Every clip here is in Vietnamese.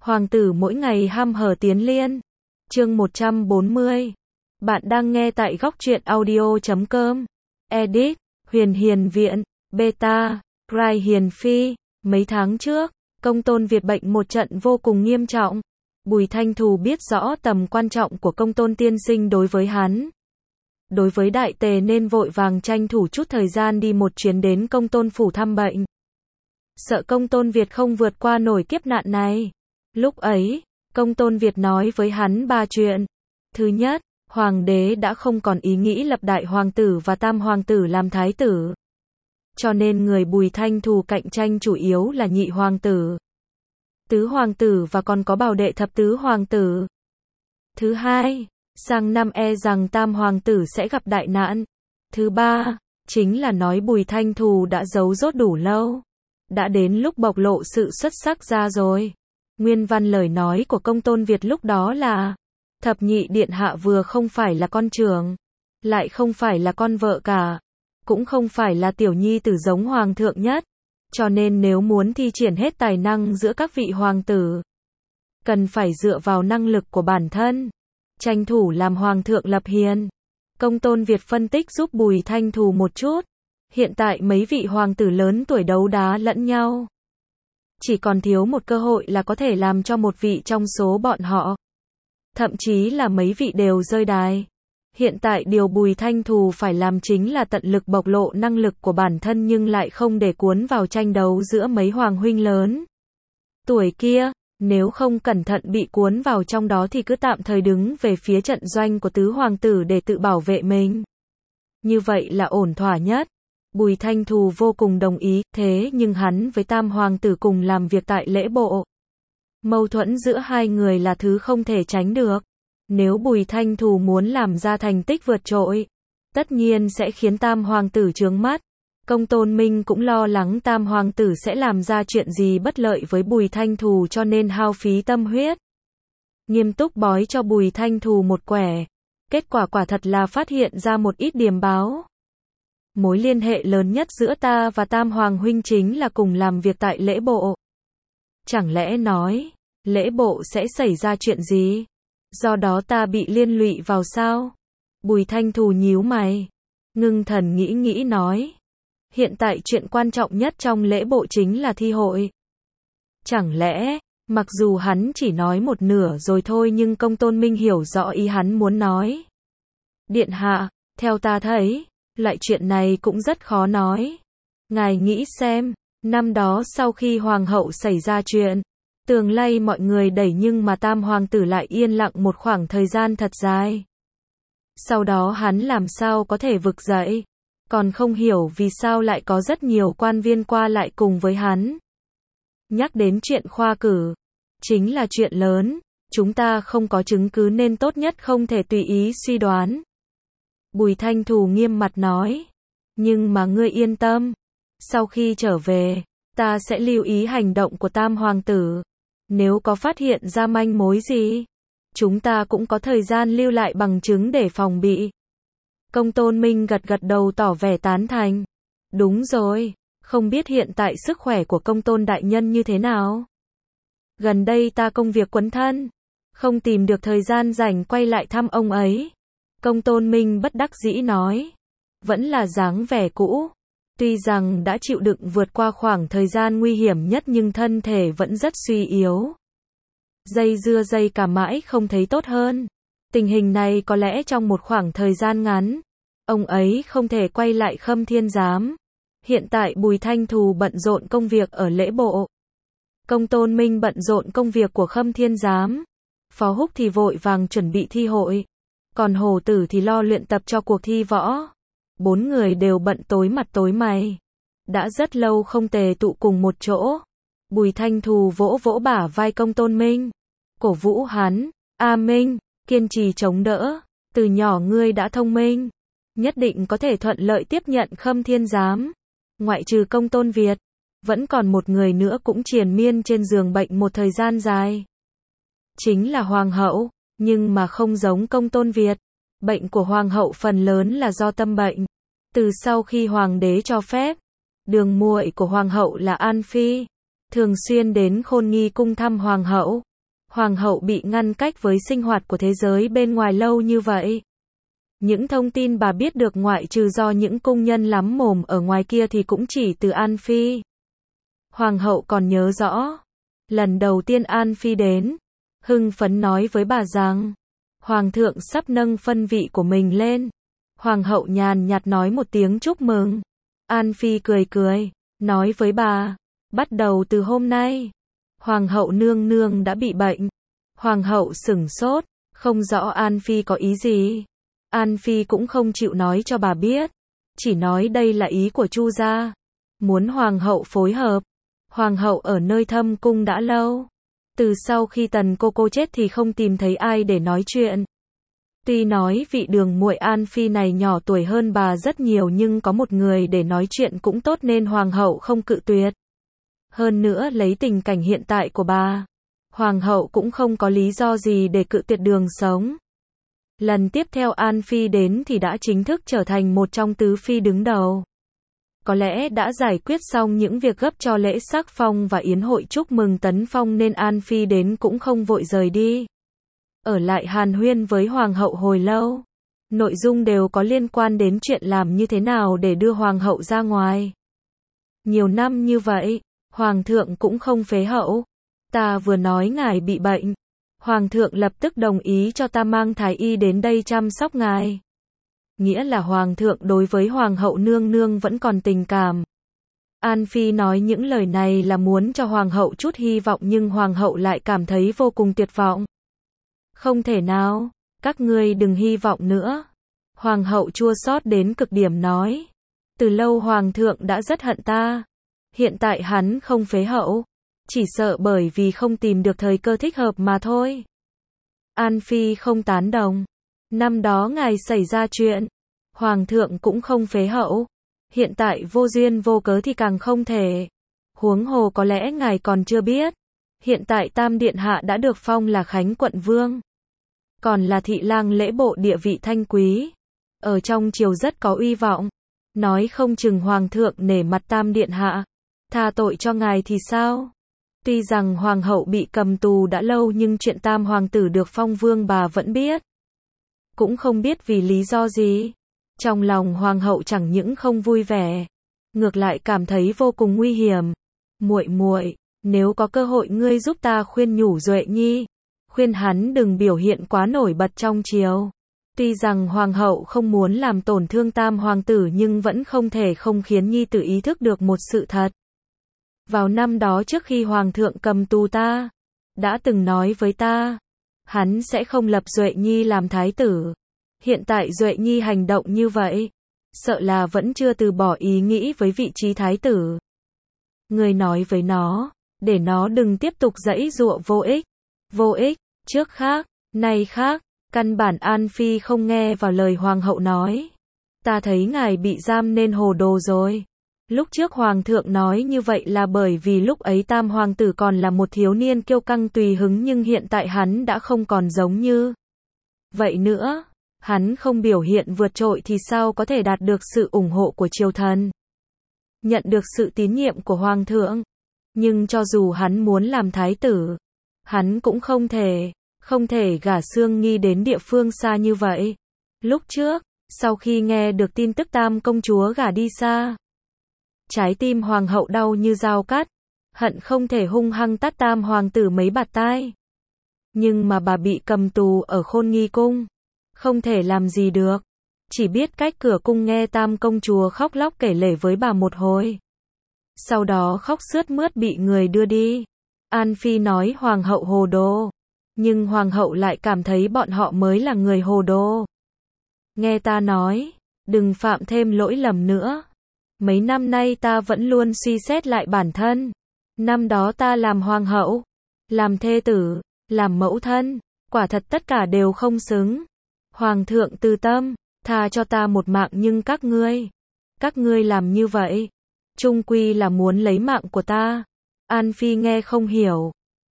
Hoàng tử mỗi ngày hăm hở tiến liên. Chương 140. Bạn đang nghe tại góc truyện audio.com. Edit, Huyền Hiền Viện, Beta, Rai Hiền Phi. Mấy tháng trước, Công Tôn Việt bệnh một trận vô cùng nghiêm trọng. Bùi Thanh Thù biết rõ tầm quan trọng của Công Tôn tiên sinh đối với hắn. Đối với đại tề nên vội vàng tranh thủ chút thời gian đi một chuyến đến Công Tôn phủ thăm bệnh. Sợ Công Tôn Việt không vượt qua nổi kiếp nạn này. Lúc ấy, Công Tôn Việt nói với hắn 3 chuyện. Thứ nhất, hoàng đế đã không còn ý nghĩ lập đại hoàng tử và tam hoàng tử làm thái tử. Cho nên người Bùi Thanh Thù cạnh tranh chủ yếu là nhị hoàng tử, tứ hoàng tử và còn có bảo đệ thập tứ hoàng tử. Thứ hai, sang năm rằng tam hoàng tử sẽ gặp đại nạn. Thứ ba, chính là nói Bùi Thanh Thù đã giấu giốt đủ lâu. Đã đến lúc bộc lộ sự xuất sắc ra rồi. Nguyên văn lời nói của Công Tôn Việt lúc đó là: thập nhị điện hạ vừa không phải là con trưởng, lại không phải là con vợ cả, cũng không phải là tiểu nhi tử giống hoàng thượng nhất. Cho nên nếu muốn thi triển hết tài năng giữa các vị hoàng tử, cần phải dựa vào năng lực của bản thân, tranh thủ làm hoàng thượng lập hiền. Công Tôn Việt phân tích giúp Bùi Thanh Thù một chút. Hiện tại mấy vị hoàng tử lớn tuổi đấu đá lẫn nhau, chỉ còn thiếu một cơ hội là có thể làm cho một vị trong số bọn họ, thậm chí là mấy vị đều rơi đài. Hiện tại điều Bùi Thanh Thù phải làm chính là tận lực bộc lộ năng lực của bản thân nhưng lại không để cuốn vào tranh đấu giữa mấy hoàng huynh lớn tuổi kia. Nếu không cẩn thận bị cuốn vào trong đó thì cứ tạm thời đứng về phía trận doanh của tứ hoàng tử để tự bảo vệ mình. Như vậy là ổn thỏa nhất. Bùi Thanh Thù vô cùng đồng ý, thế nhưng hắn với tam hoàng tử cùng làm việc tại lễ bộ. Mâu thuẫn giữa hai người là thứ không thể tránh được. Nếu Bùi Thanh Thù muốn làm ra thành tích vượt trội, tất nhiên sẽ khiến tam hoàng tử chướng mắt. Công Tôn Minh cũng lo lắng tam hoàng tử sẽ làm ra chuyện gì bất lợi với Bùi Thanh Thù cho nên hao phí tâm huyết, nghiêm túc bói cho Bùi Thanh Thù một quẻ. Kết quả quả thật là phát hiện ra một ít điểm báo. Mối liên hệ lớn nhất giữa ta và tam hoàng huynh chính là cùng làm việc tại lễ bộ. Chẳng lẽ nói, lễ bộ sẽ xảy ra chuyện gì? Do đó ta bị liên lụy vào sao? Bùi Thanh Thù nhíu mày, ngưng thần nghĩ nói. Hiện tại chuyện quan trọng nhất trong lễ bộ chính là thi hội. Chẳng lẽ, mặc dù hắn chỉ nói một nửa rồi thôi nhưng Công Tôn Minh hiểu rõ ý hắn muốn nói. Điện hạ, theo ta thấy, loại chuyện này cũng rất khó nói. Ngài nghĩ xem, năm đó sau khi hoàng hậu xảy ra chuyện, tường lay mọi người đẩy nhưng mà tam hoàng tử lại yên lặng một khoảng thời gian thật dài. Sau đó hắn làm sao có thể vực dậy, còn không hiểu vì sao lại có rất nhiều quan viên qua lại cùng với hắn. Nhắc đến chuyện khoa cử, chính là chuyện lớn, chúng ta không có chứng cứ nên tốt nhất không thể tùy ý suy đoán. Bùi Thanh Thù nghiêm mặt nói, nhưng mà ngươi yên tâm, sau khi trở về, ta sẽ lưu ý hành động của tam hoàng tử. Nếu có phát hiện ra manh mối gì, chúng ta cũng có thời gian lưu lại bằng chứng để phòng bị. Công Tôn Minh gật đầu tỏ vẻ tán thành. Đúng rồi, không biết hiện tại sức khỏe của Công Tôn đại nhân như thế nào? Gần đây ta công việc quấn thân, không tìm được thời gian rảnh quay lại thăm ông ấy. Công Tôn Minh bất đắc dĩ nói, vẫn là dáng vẻ cũ. Tuy rằng đã chịu đựng vượt qua khoảng thời gian nguy hiểm nhất nhưng thân thể vẫn rất suy yếu. Dây cả mãi không thấy tốt hơn. Tình hình này có lẽ trong một khoảng thời gian ngắn, ông ấy không thể quay lại Khâm Thiên Giám. Hiện tại Bùi Thanh Thù bận rộn công việc ở lễ bộ. Công Tôn Minh bận rộn công việc của Khâm Thiên Giám. Phó Húc thì vội vàng chuẩn bị thi hội. Còn Hồ Tử thì lo luyện tập cho cuộc thi võ. 4 người đều bận tối mặt tối mày. Đã rất lâu không tề tụ cùng một chỗ. Bùi Thanh Thù vỗ bả vai Công Tôn Minh, cổ vũ hắn, A Minh, kiên trì chống đỡ, từ nhỏ ngươi đã thông minh, nhất định có thể thuận lợi tiếp nhận Khâm Thiên Giám. Ngoại trừ Công Tôn Việt, vẫn còn một người nữa cũng triền miên trên giường bệnh một thời gian dài. Chính là Hoàng hậu, nhưng mà không giống Công Tôn Việt. Bệnh của Hoàng hậu phần lớn là do tâm bệnh. Từ sau khi Hoàng đế cho phép, đường muội của Hoàng hậu là An Phi thường xuyên đến Khôn Nghi cung thăm Hoàng hậu. Hoàng hậu bị ngăn cách với sinh hoạt của thế giới bên ngoài lâu như vậy. Những thông tin bà biết được ngoại trừ do những cung nhân lắm mồm ở ngoài kia thì cũng chỉ từ An Phi. Hoàng hậu còn nhớ rõ. Lần đầu tiên An Phi đến, hưng phấn nói với bà rằng, Hoàng thượng sắp nâng phân vị của mình lên. Hoàng hậu nhàn nhạt nói một tiếng chúc mừng. An Phi cười cười, nói với bà, bắt đầu từ hôm nay, Hoàng hậu nương nương đã bị bệnh. Hoàng hậu sửng sốt, không rõ An Phi có ý gì. An Phi cũng không chịu nói cho bà biết, chỉ nói đây là ý của Chu gia, muốn Hoàng hậu phối hợp. Hoàng hậu ở nơi thâm cung đã lâu. Từ sau khi Tần cô chết thì không tìm thấy ai để nói chuyện. Tuy nói vị đường muội An Phi này nhỏ tuổi hơn bà rất nhiều nhưng có một người để nói chuyện cũng tốt nên Hoàng hậu không cự tuyệt. Hơn nữa lấy tình cảnh hiện tại của bà, Hoàng hậu cũng không có lý do gì để cự tuyệt Đường Sống. Lần tiếp theo An Phi đến thì đã chính thức trở thành một trong tứ phi đứng đầu. Có lẽ đã giải quyết xong những việc gấp cho lễ sắc phong và yến hội chúc mừng tấn phong nên An Phi đến cũng không vội rời đi. Ở lại hàn huyên với Hoàng hậu hồi lâu. Nội dung đều có liên quan đến chuyện làm như thế nào để đưa Hoàng hậu ra ngoài. Nhiều năm như vậy, Hoàng thượng cũng không phế hậu. Ta vừa nói ngài bị bệnh. Hoàng thượng lập tức đồng ý cho ta mang thái y đến đây chăm sóc ngài. Nghĩa là Hoàng thượng đối với Hoàng hậu nương nương vẫn còn tình cảm. An Phi nói những lời này là muốn cho Hoàng hậu chút hy vọng nhưng Hoàng hậu lại cảm thấy vô cùng tuyệt vọng. Không thể nào, các ngươi đừng hy vọng nữa. Hoàng hậu chua xót đến cực điểm nói. Từ lâu Hoàng thượng đã rất hận ta. Hiện tại hắn không phế hậu. Chỉ sợ bởi vì không tìm được thời cơ thích hợp mà thôi. An Phi không tán đồng. Năm đó ngài xảy ra chuyện. Hoàng thượng cũng không phế hậu. Hiện tại vô duyên vô cớ thì càng không thể. Huống hồ có lẽ ngài còn chưa biết. Hiện tại Tam Điện Hạ đã được phong là Khánh Quận Vương. Còn là thị lang lễ bộ địa vị thanh quý. Ở trong triều rất có uy vọng. Nói không chừng Hoàng thượng nể mặt Tam Điện Hạ. Tha tội cho ngài thì sao? Tuy rằng Hoàng hậu bị cầm tù đã lâu nhưng chuyện Tam Hoàng tử được phong vương bà vẫn biết. Cũng không biết vì lý do gì. Trong lòng Hoàng hậu chẳng những không vui vẻ. Ngược lại cảm thấy vô cùng nguy hiểm. Muội muội, nếu có cơ hội ngươi giúp ta khuyên nhủ Duệ Nhi. Khuyên hắn đừng biểu hiện quá nổi bật trong triều. Tuy rằng Hoàng hậu không muốn làm tổn thương Tam Hoàng tử nhưng vẫn không thể không khiến Nhi tử ý thức được một sự thật. Vào năm đó trước khi Hoàng thượng cầm tù ta, đã từng nói với ta, hắn sẽ không lập Duệ Nhi làm thái tử. Hiện tại Duệ Nhi hành động như vậy, sợ là vẫn chưa từ bỏ ý nghĩ với vị trí thái tử. Người nói với nó, để nó đừng tiếp tục giãy giụa vô ích. Vô ích, trước khác, nay khác, căn bản An Phi không nghe vào lời Hoàng hậu nói. Ta thấy ngài bị giam nên hồ đồ rồi. Lúc trước Hoàng thượng nói như vậy là bởi vì lúc ấy Tam Hoàng tử còn là một thiếu niên kiêu căng tùy hứng nhưng hiện tại hắn đã không còn giống như vậy nữa. Hắn không biểu hiện vượt trội thì sao có thể đạt được sự ủng hộ của triều thần. Nhận được sự tín nhiệm của Hoàng thượng. Nhưng cho dù hắn muốn làm thái tử, hắn cũng không thể gả Sương Nghi đến địa phương xa như vậy. Lúc trước, sau khi nghe được tin tức Tam công chúa gả đi xa, trái tim Hoàng hậu đau như dao cắt, hận không thể hung hăng tát Tam Hoàng tử mấy bạt tai. Nhưng mà bà bị cầm tù ở Khôn Nghi cung, không thể làm gì được, chỉ biết cách cửa cung nghe Tam công chúa khóc lóc kể lể với bà một hồi. Sau đó khóc sướt mướt bị người đưa đi. An Phi nói Hoàng hậu hồ đồ, nhưng Hoàng hậu lại cảm thấy bọn họ mới là người hồ đồ. Nghe ta nói, đừng phạm thêm lỗi lầm nữa. Mấy năm nay ta vẫn luôn suy xét lại bản thân. Năm đó ta làm hoàng hậu, làm thê tử, làm mẫu thân, quả thật tất cả đều không xứng. Hoàng thượng từ tâm, tha cho ta một mạng nhưng các ngươi làm như vậy, chung quy là muốn lấy mạng của ta. An Phi nghe không hiểu.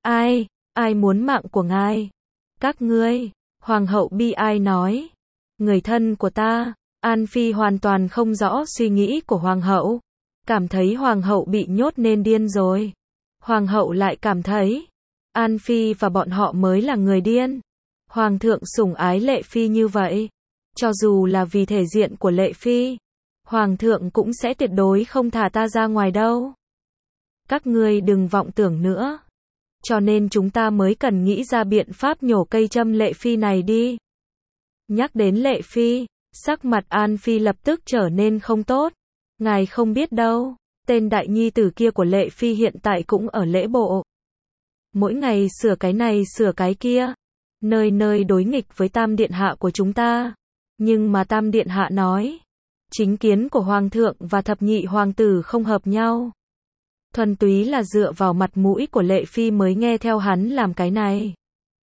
Ai muốn mạng của ngài? Các ngươi, Hoàng hậu bi ai nói. Người thân của ta. An Phi hoàn toàn không rõ suy nghĩ của Hoàng hậu. Cảm thấy Hoàng hậu bị nhốt nên điên rồi. Hoàng hậu lại cảm thấy An Phi và bọn họ mới là người điên. Hoàng thượng sủng ái Lệ Phi như vậy. Cho dù là vì thể diện của Lệ Phi, Hoàng thượng cũng sẽ tuyệt đối không thả ta ra ngoài đâu. Các ngươi đừng vọng tưởng nữa. Cho nên chúng ta mới cần nghĩ ra biện pháp nhổ cây châm Lệ Phi này đi. Nhắc đến Lệ Phi, sắc mặt An Phi lập tức trở nên không tốt. Ngài không biết đâu, tên đại nhi tử kia của Lệ Phi hiện tại cũng ở lễ bộ. Mỗi ngày sửa cái này sửa cái kia, nơi nơi đối nghịch với Tam Điện Hạ của chúng ta. Nhưng mà Tam Điện Hạ nói, chính kiến của Hoàng thượng và thập nhị hoàng tử không hợp nhau. Thuần túy là dựa vào mặt mũi của Lệ Phi mới nghe theo hắn làm cái này.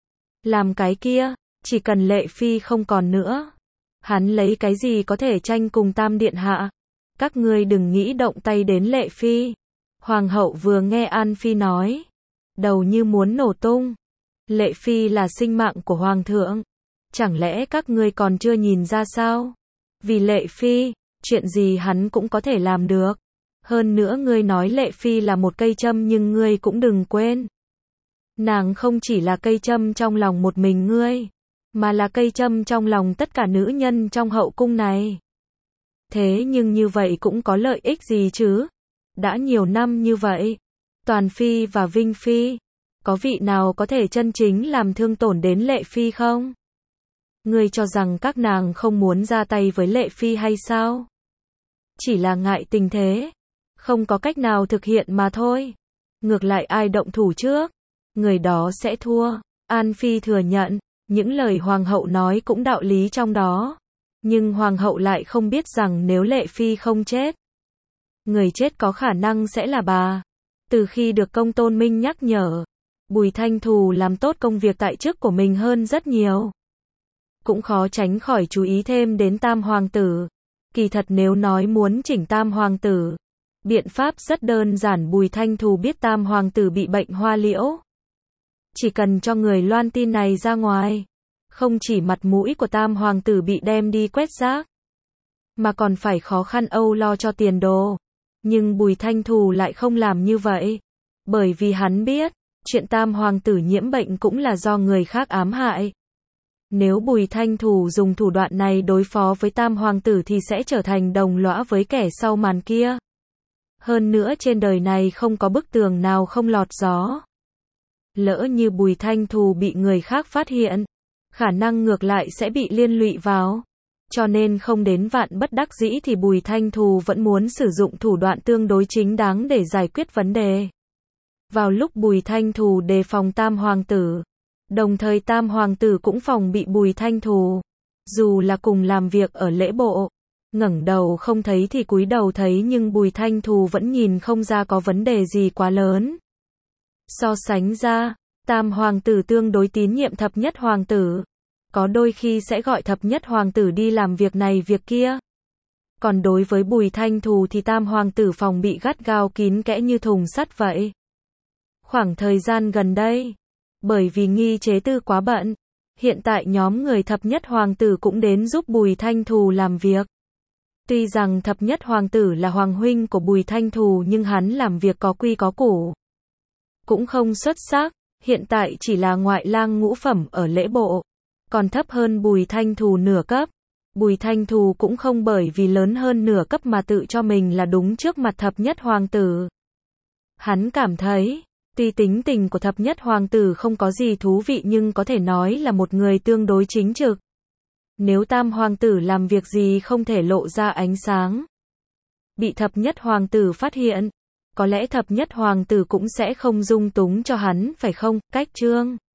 Làm cái kia, chỉ cần Lệ Phi không còn nữa. Hắn lấy cái gì có thể tranh cùng Tam Điện Hạ? Các ngươi đừng nghĩ động tay đến Lệ Phi. Hoàng hậu vừa nghe An Phi nói, đầu như muốn nổ tung. Lệ Phi là sinh mạng của Hoàng thượng. Chẳng lẽ các ngươi còn chưa nhìn ra sao? Vì Lệ Phi, chuyện gì hắn cũng có thể làm được. Hơn nữa ngươi nói Lệ Phi là một cây châm nhưng ngươi cũng đừng quên. Nàng không chỉ là cây châm trong lòng một mình ngươi, mà là cây châm trong lòng tất cả nữ nhân trong hậu cung này. Thế nhưng như vậy cũng có lợi ích gì chứ? Đã nhiều năm như vậy, Toàn Phi và Vinh Phi, có vị nào có thể chân chính làm thương tổn đến Lệ Phi không? Ngươi cho rằng các nàng không muốn ra tay với Lệ Phi hay sao? Chỉ là ngại tình thế, không có cách nào thực hiện mà thôi. Ngược lại ai động thủ trước, người đó sẽ thua. An Phi thừa nhận, những lời Hoàng hậu nói cũng đạo lý trong đó. Nhưng Hoàng hậu lại không biết rằng nếu Lệ Phi không chết, người chết có khả năng sẽ là bà. Từ khi được Công Tôn Minh nhắc nhở, Bùi Thanh Thù làm tốt công việc tại chức của mình hơn rất nhiều. Cũng khó tránh khỏi chú ý thêm đến Tam Hoàng tử. Kỳ thật nếu nói muốn chỉnh Tam Hoàng tử, biện pháp rất đơn giản. Bùi Thanh Thù biết Tam Hoàng tử bị bệnh hoa liễu. Chỉ cần cho người loan tin này ra ngoài, không chỉ mặt mũi của Tam Hoàng tử bị đem đi quét rác, mà còn phải khó khăn âu lo cho tiền đồ. Nhưng Bùi Thanh Thù lại không làm như vậy. Bởi vì hắn biết, chuyện Tam Hoàng tử nhiễm bệnh cũng là do người khác ám hại. Nếu Bùi Thanh Thù dùng thủ đoạn này đối phó với Tam Hoàng tử thì sẽ trở thành đồng lõa với kẻ sau màn kia. Hơn nữa trên đời này không có bức tường nào không lọt gió. Lỡ như Bùi Thanh Thù bị người khác phát hiện, khả năng ngược lại sẽ bị liên lụy vào. Cho nên không đến vạn bất đắc dĩ thì Bùi Thanh Thù vẫn muốn sử dụng thủ đoạn tương đối chính đáng để giải quyết vấn đề. Vào lúc Bùi Thanh Thù đề phòng Tam Hoàng tử, đồng thời Tam Hoàng tử cũng phòng bị Bùi Thanh Thù. Dù là cùng làm việc ở lễ bộ, ngẩng đầu không thấy thì cúi đầu thấy nhưng Bùi Thanh Thù vẫn nhìn không ra có vấn đề gì quá lớn. So sánh ra, Tam Hoàng tử tương đối tín nhiệm Thập Nhất Hoàng tử. Có đôi khi sẽ gọi Thập Nhất Hoàng tử đi làm việc này việc kia. Còn đối với Bùi Thanh Thù thì Tam Hoàng tử phòng bị gắt gao kín kẽ như thùng sắt vậy. Khoảng thời gian gần đây, bởi vì Nghi Chế Tư quá bận, hiện tại nhóm người Thập Nhất Hoàng tử cũng đến giúp Bùi Thanh Thù làm việc. Tuy rằng Thập Nhất Hoàng tử là hoàng huynh của Bùi Thanh Thù nhưng hắn làm việc có quy có củ. Cũng không xuất sắc, hiện tại chỉ là ngoại lang ngũ phẩm ở lễ bộ, còn thấp hơn Bùi Thanh Thù nửa cấp. Bùi Thanh Thù cũng không bởi vì lớn hơn nửa cấp mà tự cho mình là đúng trước mặt Thập Nhất Hoàng tử. Hắn cảm thấy, tuy tính tình của Thập Nhất Hoàng tử không có gì thú vị nhưng có thể nói là một người tương đối chính trực. Nếu Tam Hoàng tử làm việc gì không thể lộ ra ánh sáng, bị Thập Nhất Hoàng tử phát hiện, có lẽ Thập Nhất Hoàng tử cũng sẽ không dung túng cho hắn, phải không? Cách chương